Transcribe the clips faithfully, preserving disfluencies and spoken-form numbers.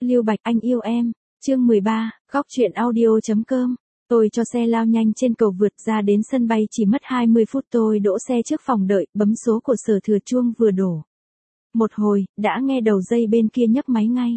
Lưu Bạch anh yêu em. Chương mười ba, góc truyện audio.com. Tôi cho xe lao nhanh trên cầu vượt ra đến sân bay chỉ mất hai mươi phút, tôi đỗ xe trước phòng đợi, bấm số của Sở Thừa chuông vừa đổ. Một hồi, đã nghe đầu dây bên kia nhấc máy ngay.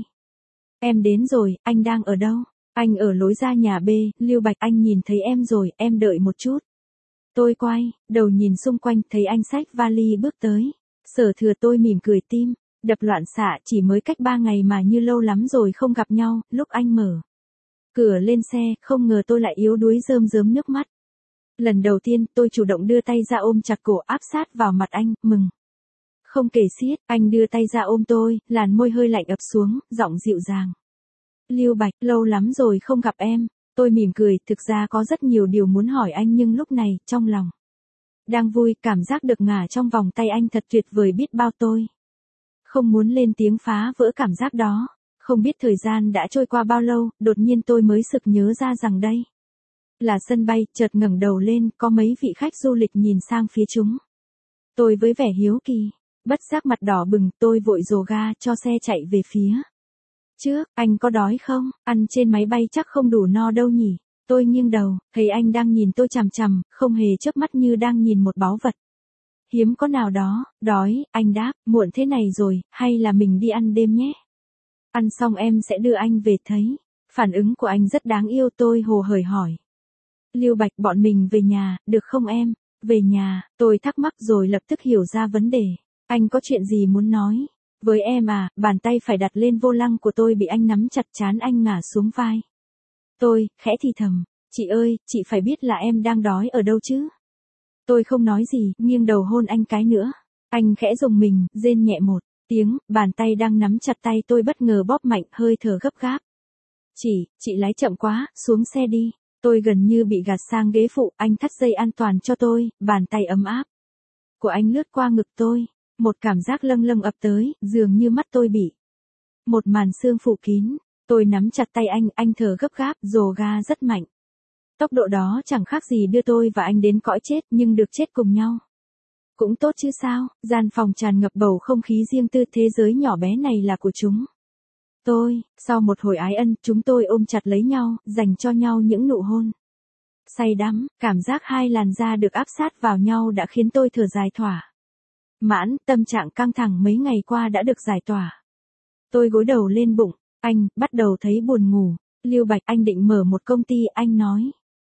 Em đến rồi, anh đang ở đâu? Anh ở lối ra nhà B, Lưu Bạch anh nhìn thấy em rồi, em đợi một chút. Tôi quay, đầu nhìn xung quanh, thấy anh xách vali bước tới. Sở Thừa tôi mỉm cười, tim đập loạn xạ, chỉ mới cách ba ngày mà như lâu lắm rồi không gặp nhau. Lúc anh mở cửa lên xe, không ngờ tôi lại yếu đuối rơm rớm nước mắt. Lần đầu tiên, tôi chủ động đưa tay ra ôm chặt cổ, áp sát vào mặt anh, mừng không kể xiết. Anh đưa tay ra ôm tôi, làn môi hơi lạnh ập xuống, giọng dịu dàng. Lưu Bạch, lâu lắm rồi không gặp em. Tôi mỉm cười, thực ra có rất nhiều điều muốn hỏi anh nhưng lúc này, trong lòng đang vui, cảm giác được ngả trong vòng tay anh thật tuyệt vời biết bao. Tôi không muốn lên tiếng phá vỡ cảm giác đó. Không biết thời gian đã trôi qua bao lâu, đột nhiên tôi mới sực nhớ ra rằng đây là sân bay, chợt ngẩng đầu lên, có mấy vị khách du lịch nhìn sang phía chúng. Tôi với vẻ hiếu kỳ, bất giác mặt đỏ bừng, tôi vội dồ ga cho xe chạy về phía trước. Anh có đói không? Ăn trên máy bay chắc không đủ no đâu nhỉ? Tôi nghiêng đầu, thấy anh đang nhìn tôi chằm chằm, không hề chớp mắt như đang nhìn một báu vật hiếm có nào đó. Đói, anh đáp, muộn thế này rồi, hay là mình đi ăn đêm nhé? Ăn xong em sẽ đưa anh về. Thấy phản ứng của anh rất đáng yêu, tôi hồ hởi hỏi. Lưu Bạch, bọn mình về nhà, được không em? Về nhà, tôi thắc mắc rồi lập tức hiểu ra vấn đề. Anh có chuyện gì muốn nói với em à? Bàn tay phải đặt lên vô lăng của tôi bị anh nắm chặt, trán anh ngả xuống vai tôi, khẽ thì thầm. Chị ơi, chị phải biết là em đang đói ở đâu chứ? Tôi không nói gì, nghiêng đầu hôn anh cái nữa. Anh khẽ rùng mình, rên nhẹ một tiếng, bàn tay đang nắm chặt tay tôi bất ngờ bóp mạnh, hơi thở gấp gáp. Chị, chị lái chậm quá, xuống xe đi. Tôi gần như bị gạt sang ghế phụ, anh thắt dây an toàn cho tôi, bàn tay ấm áp của anh lướt qua ngực tôi. Một cảm giác lâng lâng ập tới, dường như mắt tôi bị một màn sương phủ kín. Tôi nắm chặt tay anh, anh thở gấp gáp, dồ ga rất mạnh. Tốc độ đó chẳng khác gì đưa tôi và anh đến cõi chết, nhưng được chết cùng nhau cũng tốt chứ sao? Gian phòng tràn ngập bầu không khí riêng tư, thế giới nhỏ bé này là của chúng tôi. Sau một hồi ái ân, chúng tôi ôm chặt lấy nhau, dành cho nhau những nụ hôn say đắm. Cảm giác hai làn da được áp sát vào nhau đã khiến tôi thở dài thỏa mãn, tâm trạng căng thẳng mấy ngày qua đã được giải tỏa. Tôi gối đầu lên bụng, anh bắt đầu thấy buồn ngủ. Lưu Bạch, anh định mở một công ty, anh nói.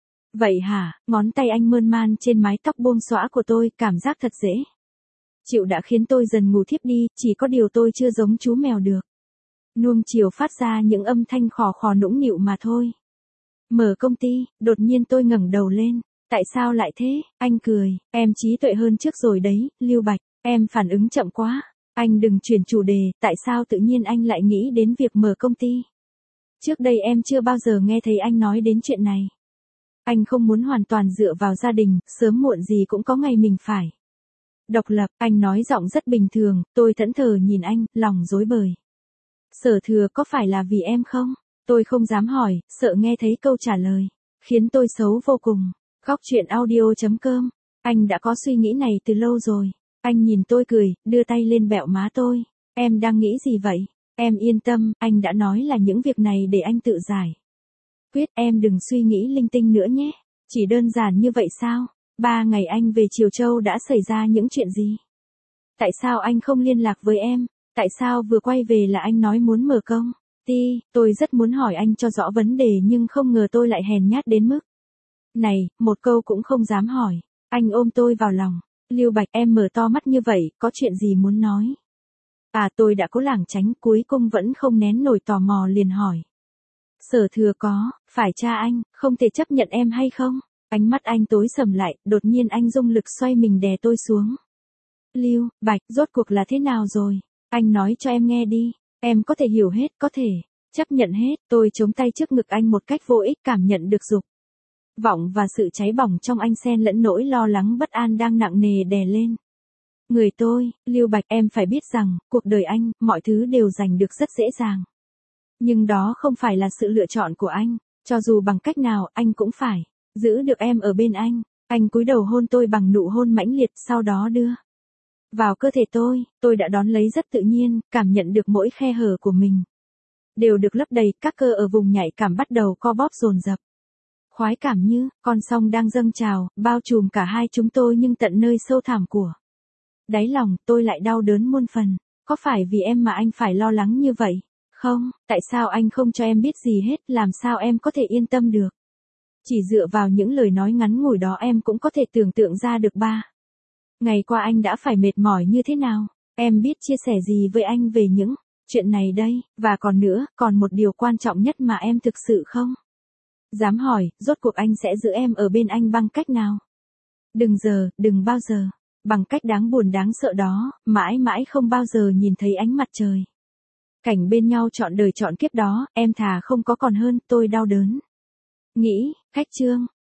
Vậy hả? Ngón tay anh mơn man trên mái tóc buông xõa của tôi, cảm giác thật dễ chịu đã khiến tôi dần ngủ thiếp đi, chỉ có điều tôi chưa giống chú mèo được nuông chiều phát ra những âm thanh khò khò nũng nịu mà thôi. Mở công ty, đột nhiên tôi ngẩng đầu lên. Tại sao lại thế? Anh cười, em trí tuệ hơn trước rồi đấy, Lưu Bạch, em phản ứng chậm quá. Anh đừng chuyển chủ đề, tại sao tự nhiên anh lại nghĩ đến việc mở công ty? Trước đây em chưa bao giờ nghe thấy anh nói đến chuyện này. Anh không muốn hoàn toàn dựa vào gia đình, sớm muộn gì cũng có ngày mình phải độc lập. Anh nói giọng rất bình thường, tôi thẫn thờ nhìn anh, lòng rối bời. Sở Thừa, có phải là vì em không? Tôi không dám hỏi, sợ nghe thấy câu trả lời khiến tôi xấu vô cùng. Góc truyện audio.com. Anh đã có suy nghĩ này từ lâu rồi. Anh nhìn tôi cười, đưa tay lên bẹo má tôi. Em đang nghĩ gì vậy? Em yên tâm, anh đã nói là những việc này để anh tự giải quyết, em đừng suy nghĩ linh tinh nữa nhé. Chỉ đơn giản như vậy sao? Ba ngày anh về Triều Châu đã xảy ra những chuyện gì? Tại sao anh không liên lạc với em? Tại sao vừa quay về là anh nói muốn mở công ty? Tôi rất muốn hỏi anh cho rõ vấn đề nhưng không ngờ tôi lại hèn nhát đến mức này, một câu cũng không dám hỏi. Anh ôm tôi vào lòng. Lưu Bạch, em mở to mắt như vậy, có chuyện gì muốn nói? À, tôi đã cố lảng tránh, cuối cùng vẫn không nén nổi tò mò liền hỏi. Sở Thừa, có phải cha anh không thể chấp nhận em hay không? Ánh mắt anh tối sầm lại, đột nhiên anh dùng lực xoay mình đè tôi xuống. Lưu Bạch, rốt cuộc là thế nào rồi? Anh nói cho em nghe đi. Em có thể hiểu hết, có thể chấp nhận hết. Tôi chống tay trước ngực anh một cách vô ích, cảm nhận được dục vọng và sự cháy bỏng trong anh xen lẫn nỗi lo lắng bất an đang nặng nề đè lên người tôi. Lưu Bạch, em phải biết rằng, cuộc đời anh, mọi thứ đều giành được rất dễ dàng. Nhưng đó không phải là sự lựa chọn của anh. Cho dù bằng cách nào, anh cũng phải giữ được em ở bên anh. Anh cúi đầu hôn tôi bằng nụ hôn mãnh liệt, sau đó đưa vào cơ thể tôi. Tôi đã đón lấy rất tự nhiên, cảm nhận được mỗi khe hở của mình. đều được lấp đầy, các cơ ở vùng nhạy cảm bắt đầu co bóp dồn dập. Khoái cảm như, con sông đang dâng trào, bao trùm cả hai chúng tôi nhưng tận nơi sâu thẳm của đáy lòng, tôi lại đau đớn muôn phần. Có phải vì em mà anh phải lo lắng như vậy? Không, tại sao anh không cho em biết gì hết, làm sao em có thể yên tâm được? Chỉ dựa vào những lời nói ngắn ngủi đó em cũng có thể tưởng tượng ra được ba ngày qua anh đã phải mệt mỏi như thế nào. Em biết chia sẻ gì với anh về những chuyện này đây, và còn nữa, còn một điều quan trọng nhất mà em thực sự không dám hỏi, rốt cuộc anh sẽ giữ em ở bên anh bằng cách nào? Đừng giờ, đừng bao giờ, bằng cách đáng buồn đáng sợ đó, mãi mãi không bao giờ nhìn thấy ánh mặt trời. Cảnh bên nhau trọn đời trọn kiếp đó, em thà không có còn hơn, tôi đau đớn. Nghĩ, khách chương.